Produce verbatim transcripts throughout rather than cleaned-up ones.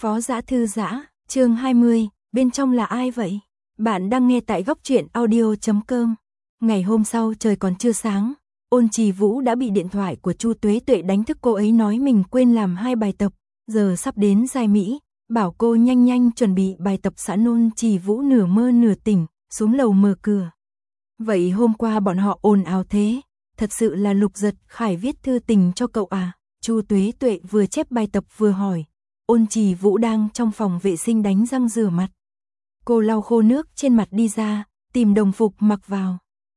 Phó Dã Thư Giã, chương hai mươi, bên trong là ai vậy? Bạn đang nghe tại góc truyện audio chấm com. Ngày hôm sau trời còn chưa sáng, Ôn Trì Vũ đã bị điện thoại của Chu Tuế Tuệ đánh thức. Cô ấy nói mình quên làm hai bài tập, giờ sắp đến Giai Mỹ, bảo cô nhanh nhanh chuẩn bị bài tập sẵn. Ôn Trì Vũ nửa mơ nửa tỉnh, xuống lầu mở cửa. Vậy hôm qua bọn họ ồn ào thế, thật sự là Lục Giật Khải viết thư tình cho cậu à? Chu Tuế Tuệ vừa chép bài tập vừa hỏi. Ôn Trì Vũ đang trong phòng vệ sinh đánh răng rửa mặt. Cô lau khô nước trên mặt đi ra, tìm đồng phục mặc vào.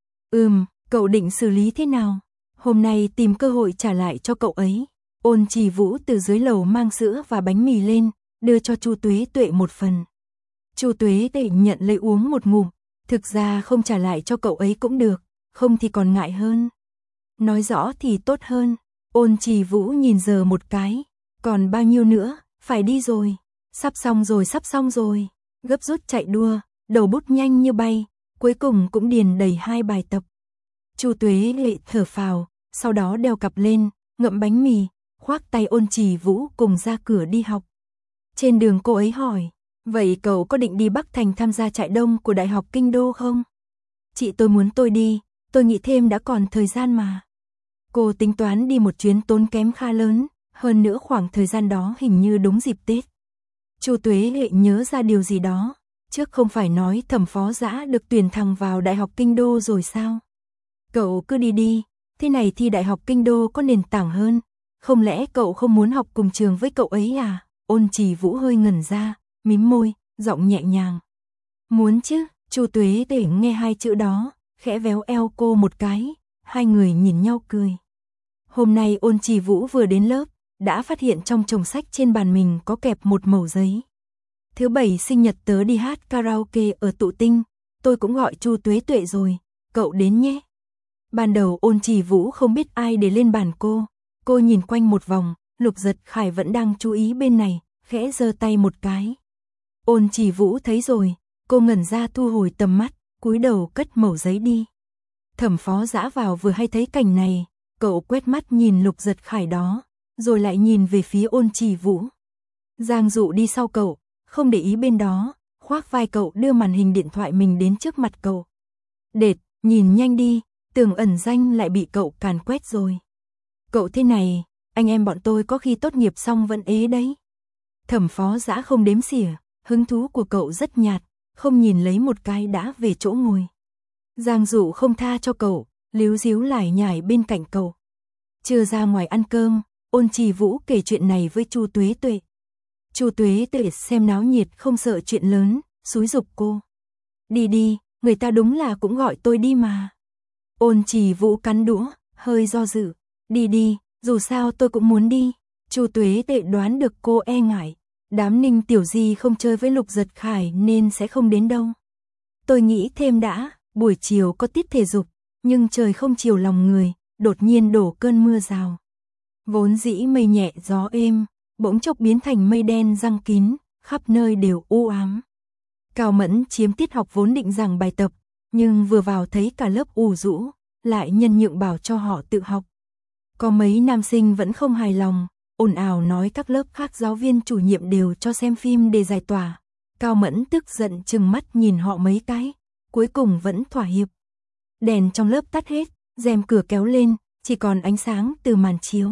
Ừm, cậu định xử lý thế nào? Hôm nay tìm cơ hội trả lại cho cậu ấy. Ôn Trì Vũ từ dưới lầu mang sữa và bánh mì lên, đưa cho Chu Tuế Tuệ một phần. Chu Tuế Tuệ nhận lấy uống một ngụm. Thực ra không trả lại cho cậu ấy cũng được, không thì còn ngại hơn. Nói rõ thì tốt hơn. Ôn Trì Vũ nhìn giờ một cái. Còn bao nhiêu nữa? Phải đi rồi. Sắp xong rồi, sắp xong rồi. Gấp rút chạy đua, đầu bút nhanh như bay, cuối cùng cũng điền đầy hai bài tập. Chu Tuế Lệ thở phào, sau đó đeo cặp lên, ngậm bánh mì, khoác tay Ôn Trì Vũ cùng ra cửa đi học. Trên đường cô ấy hỏi, vậy cậu có định đi Bắc Thành tham gia trại đông của Đại học Kinh Đô không? Chị tôi muốn tôi đi, tôi nghĩ thêm đã còn thời gian mà. Cô tính toán đi một chuyến tốn kém khá lớn, hơn nữa khoảng thời gian đó hình như đúng dịp Tết. Chu Tuế Lệ nhớ ra điều gì đó, trước không phải nói Thẩm Phó Dã được tuyển thẳng vào Đại học Kinh Đô rồi sao? Cậu cứ đi đi, thế này thì Đại học Kinh Đô có nền tảng hơn, không lẽ cậu không muốn học cùng trường với cậu ấy à? Ôn Trì Vũ hơi ngẩn ra, mím môi, giọng nhẹ nhàng. Muốn chứ? Chu Tuế Lệ nghe hai chữ đó, khẽ véo eo cô một cái, hai người nhìn nhau cười. Hôm nay Ôn Trì Vũ vừa đến lớp, đã phát hiện trong chồng sách trên bàn mình có kẹp một mẩu giấy. Thứ bảy sinh nhật tớ đi hát karaoke ở Tụ Tinh, tôi cũng gọi Chu Tuế Tuệ rồi, cậu đến nhé. Ban đầu Ôn Trì Vũ không biết ai để lên bàn cô, cô nhìn quanh một vòng, Lục Giật Khải vẫn đang chú ý bên này, khẽ giơ tay một cái. Ôn Trì Vũ thấy rồi, cô ngẩn ra thu hồi tầm mắt, cúi đầu cất mẩu giấy đi. Thẩm Phó Dã vào vừa hay thấy cảnh này, cậu quét mắt nhìn Lục Giật Khải đó, rồi lại nhìn về phía Ôn Trì Vũ. Giang Dụ đi sau cậu, không để ý bên đó, khoác vai cậu đưa màn hình điện thoại mình đến trước mặt cậu. Đệt, nhìn nhanh đi, tưởng ẩn danh lại bị cậu càn quét rồi. Cậu thế này, anh em bọn tôi có khi tốt nghiệp xong vẫn ế đấy. Thẩm Phó Dã không đếm xỉa, hứng thú của cậu rất nhạt, không nhìn lấy một cái đã về chỗ ngồi. Giang Dụ không tha cho cậu, líu díu lải nhải bên cạnh cậu. Chưa ra ngoài ăn cơm, Ôn Trì Vũ kể chuyện này với Chu Tuế Tuệ. Chu Tuế Tuệ xem náo nhiệt không sợ chuyện lớn, xúi giục cô. Đi đi, người ta đúng là cũng gọi tôi đi mà. Ôn Trì Vũ cắn đũa, hơi do dự. Đi đi, dù sao tôi cũng muốn đi. Chu Tuế Tuệ đoán được cô e ngại. Đám Ninh Tiểu Di không chơi với Lục Giật Khải nên sẽ không đến đâu. Tôi nghĩ thêm đã, buổi chiều có tiết thể dục, nhưng trời không chiều lòng người, đột nhiên đổ cơn mưa rào. Vốn dĩ mây nhẹ gió êm, bỗng chốc biến thành mây đen giăng kín, khắp nơi đều u ám. Cao Mẫn chiếm tiết học vốn định giảng bài tập, nhưng vừa vào thấy cả lớp ù rũ, lại nhân nhượng bảo cho họ tự học. Có mấy nam sinh vẫn không hài lòng, ồn ào nói các lớp khác giáo viên chủ nhiệm đều cho xem phim để giải tỏa. Cao Mẫn tức giận trừng mắt nhìn họ mấy cái, cuối cùng vẫn thỏa hiệp. Đèn trong lớp tắt hết, rèm cửa kéo lên, chỉ còn ánh sáng từ màn chiếu.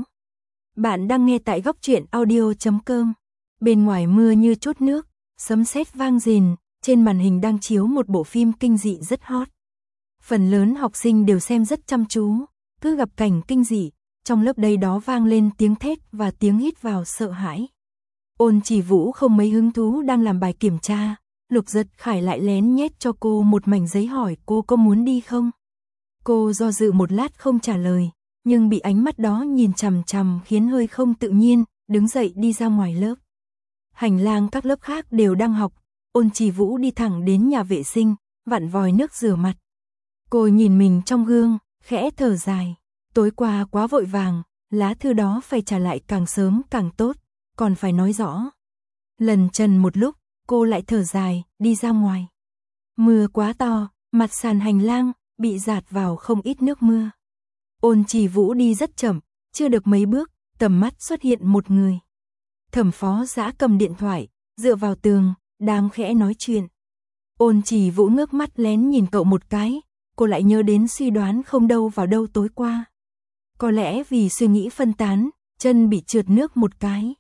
Bạn đang nghe tại góc truyện audio chấm com. Bên ngoài mưa như trút nước, sấm sét vang rền, trên màn hình đang chiếu một bộ phim kinh dị rất hot. Phần lớn học sinh đều xem rất chăm chú, cứ gặp cảnh kinh dị, trong lớp đây đó vang lên tiếng thét và tiếng hít vào sợ hãi. Ôn Trì Vũ không mấy hứng thú đang làm bài kiểm tra, Lục Giật Khải lại lén nhét cho cô một mảnh giấy hỏi cô có muốn đi không. Cô do dự một lát không trả lời, nhưng bị ánh mắt đó nhìn chằm chằm khiến hơi không tự nhiên, đứng dậy đi ra ngoài lớp. Hành lang các lớp khác đều đang học, Ôn Trì Vũ đi thẳng đến nhà vệ sinh, vặn vòi nước rửa mặt. Cô nhìn mình trong gương, khẽ thở dài, tối qua quá vội vàng, lá thư đó phải trả lại càng sớm càng tốt, còn phải nói rõ. Lần trần một lúc, cô lại thở dài, đi ra ngoài. Mưa quá to, mặt sàn hành lang bị dạt vào không ít nước mưa. Ôn Trì Vũ đi rất chậm, chưa được mấy bước, tầm mắt xuất hiện một người. Thẩm Phó Dã cầm điện thoại, dựa vào tường, đang khẽ nói chuyện. Ôn Chỉ Vũ ngước mắt lén nhìn cậu một cái, cô lại nhớ đến suy đoán không đâu vào đâu tối qua. Có lẽ vì suy nghĩ phân tán, chân bị trượt nước một cái.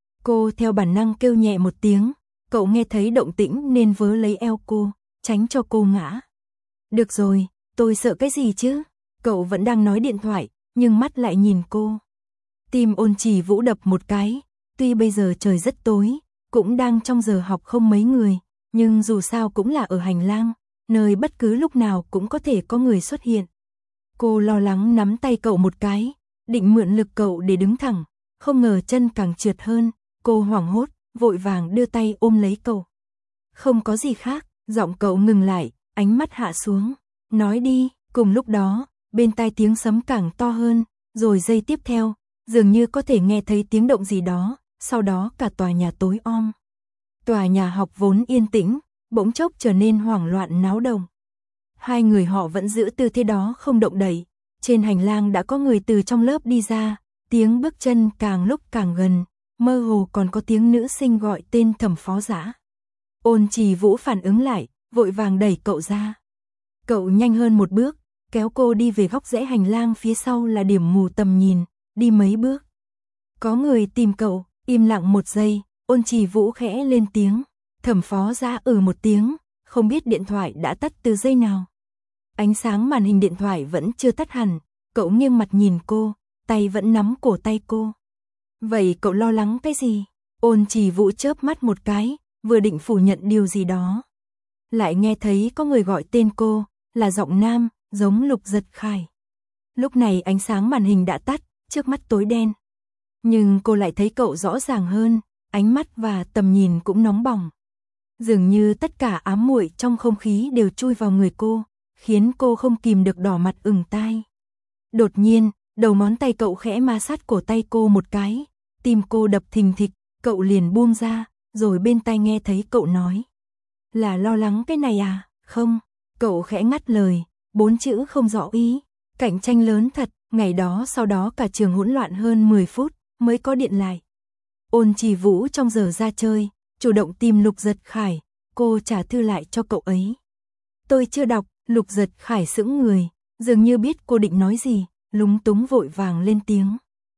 Cô theo bản năng kêu nhẹ một tiếng, cậu nghe thấy động tĩnh nên vớ lấy eo cô, tránh cho cô ngã. Được rồi, tôi sợ cái gì chứ? Cậu vẫn đang nói điện thoại, nhưng mắt lại nhìn cô. Tim Ôn Chỉ Vũ đập một cái, tuy bây giờ trời rất tối, cũng đang trong giờ học không mấy người, nhưng dù sao cũng là ở hành lang, nơi bất cứ lúc nào cũng có thể có người xuất hiện. Cô lo lắng nắm tay cậu một cái, định mượn lực cậu để đứng thẳng, không ngờ chân càng trượt hơn, cô hoảng hốt, vội vàng đưa tay ôm lấy cậu. Không có gì khác, giọng cậu ngừng lại, ánh mắt hạ xuống, nói đi. Cùng lúc đó, bên tai tiếng sấm càng to hơn, rồi giây tiếp theo, dường như có thể nghe thấy tiếng động gì đó, sau đó cả tòa nhà tối om. Tòa nhà học vốn yên tĩnh, bỗng chốc trở nên hoảng loạn náo động. Hai người họ vẫn giữ tư thế đó không động đậy. Trên hành lang đã có người từ trong lớp đi ra, tiếng bước chân càng lúc càng gần, mơ hồ còn có tiếng nữ sinh gọi tên Thẩm Phó Dã. Ôn Chỉ Vũ phản ứng lại, vội vàng đẩy cậu ra. Cậu nhanh hơn một bước, kéo cô đi về góc rẽ hành lang phía sau là điểm mù tầm nhìn, đi mấy bước. Có người tìm cậu, im lặng một giây, Ôn Chỉ Vũ khẽ lên tiếng. Thẩm Phó Dã ừ một tiếng, không biết điện thoại đã tắt từ giây nào. Ánh sáng màn hình điện thoại vẫn chưa tắt hẳn, cậu nghiêng mặt nhìn cô, tay vẫn nắm cổ tay cô. Vậy cậu lo lắng cái gì? Ôn Chỉ Vũ chớp mắt một cái, vừa định phủ nhận điều gì đó. Lại nghe thấy có người gọi tên cô, là giọng nam, giống Lục Giật Khải. Lúc này ánh sáng màn hình đã tắt, trước mắt tối đen. Nhưng cô lại thấy cậu rõ ràng hơn, ánh mắt và tầm nhìn cũng nóng bỏng. Dường như tất cả ám muội trong không khí đều chui vào người cô, khiến cô không kìm được đỏ mặt ửng tai. Đột nhiên, đầu ngón tay cậu khẽ ma sát cổ tay cô một cái, tim cô đập thình thịch, cậu liền buông ra, rồi bên tai nghe thấy cậu nói. Là lo lắng cái này à? Không, cậu khẽ ngắt lời, bốn chữ không rõ ý. Cạnh tranh lớn thật, ngày đó sau đó cả trường hỗn loạn hơn mười phút, mới có điện lại. Ôn Chỉ Vũ trong giờ ra chơi, chủ động tìm Lục Giật Khải, cô trả thư lại cho cậu ấy. Tôi chưa đọc, Lục Giật Khải sững người, dường như biết cô định nói gì, lúng túng vội vàng lên tiếng.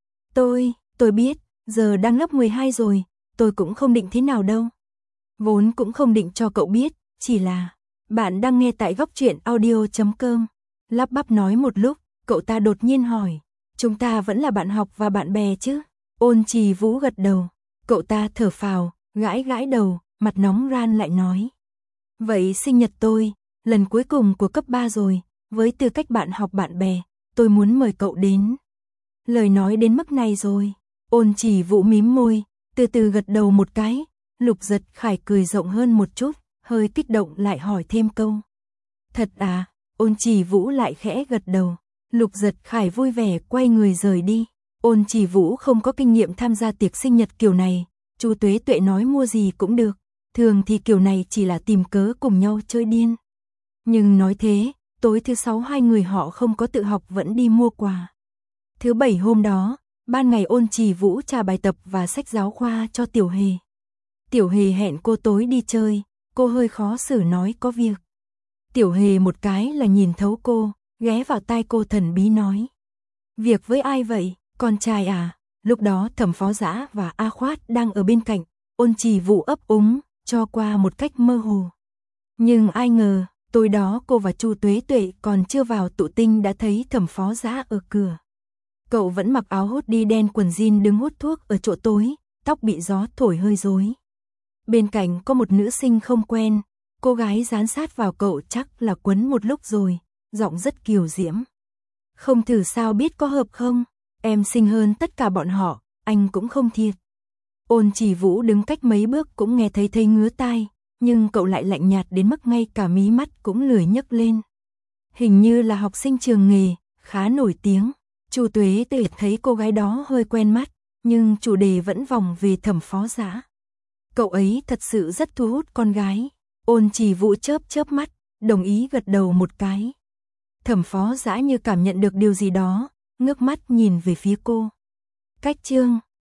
Tôi, tôi biết, giờ đang lớp mười hai rồi, tôi cũng không định thế nào đâu. Vốn cũng không định cho cậu biết, chỉ là, bạn đang nghe tại góc truyện audio chấm com. Lắp bắp nói một lúc, cậu ta đột nhiên hỏi, chúng ta vẫn là bạn học và bạn bè chứ? Ôn Chỉ Vũ gật đầu, cậu ta thở phào, gãi gãi đầu, mặt nóng ran lại nói. Vậy sinh nhật tôi, lần cuối cùng của cấp ba rồi, với tư cách bạn học bạn bè, tôi muốn mời cậu đến. Lời nói đến mức này rồi, Ôn Chỉ Vũ mím môi, từ từ gật đầu một cái, Lục Giật Khải cười rộng hơn một chút, hơi kích động lại hỏi thêm câu. Thật à? Ôn Chỉ Vũ lại khẽ gật đầu, Lục Giật Khải vui vẻ quay người rời đi. Ôn Chỉ Vũ không có kinh nghiệm tham gia tiệc sinh nhật kiểu này, Chu Tuế Tuệ nói mua gì cũng được, thường thì kiểu này chỉ là tìm cớ cùng nhau chơi điên. Nhưng nói thế, tối thứ sáu hai người họ không có tự học vẫn đi mua quà. Thứ bảy hôm đó, ban ngày Ôn Chỉ Vũ trả bài tập và sách giáo khoa cho Tiểu Hề. Tiểu Hề hẹn cô tối đi chơi, cô hơi khó xử nói có việc. Tiểu Hề một cái là nhìn thấu cô, ghé vào tai cô thần bí nói. Việc với ai vậy, con trai à? Lúc đó Thẩm Phó Dã và A Khoát đang ở bên cạnh, Ôn Chỉ Vũ ấp úng, cho qua một cách mơ hồ. Nhưng ai ngờ, tối đó cô và Chu Tuế Tuệ còn chưa vào tụ tinh đã thấy Thẩm Phó Dã ở cửa. Cậu vẫn mặc áo hoodie đen quần jean đứng hút thuốc ở chỗ tối, tóc bị gió thổi hơi rối. Bên cạnh có một nữ sinh không quen, cô gái dán sát vào cậu chắc là quấn một lúc rồi, giọng rất kiều diễm. Không thử sao biết có hợp không? Em xinh hơn tất cả bọn họ, anh cũng không thiệt. Ôn Chỉ Vũ đứng cách mấy bước cũng nghe thấy thấy ngứa tai, nhưng cậu lại lạnh nhạt đến mức ngay cả mí mắt cũng lười nhấc lên. Hình như là học sinh trường nghề, khá nổi tiếng. Chu Tuế Tuệ thấy cô gái đó hơi quen mắt, nhưng chủ đề vẫn vòng về Thẩm Phó Dã. Cậu ấy thật sự rất thu hút con gái. Ôn Chỉ Vũ chớp chớp mắt, đồng ý gật đầu một cái. Thẩm Phó Dã như cảm nhận được điều gì đó, ngước mắt nhìn về phía cô. Cách chương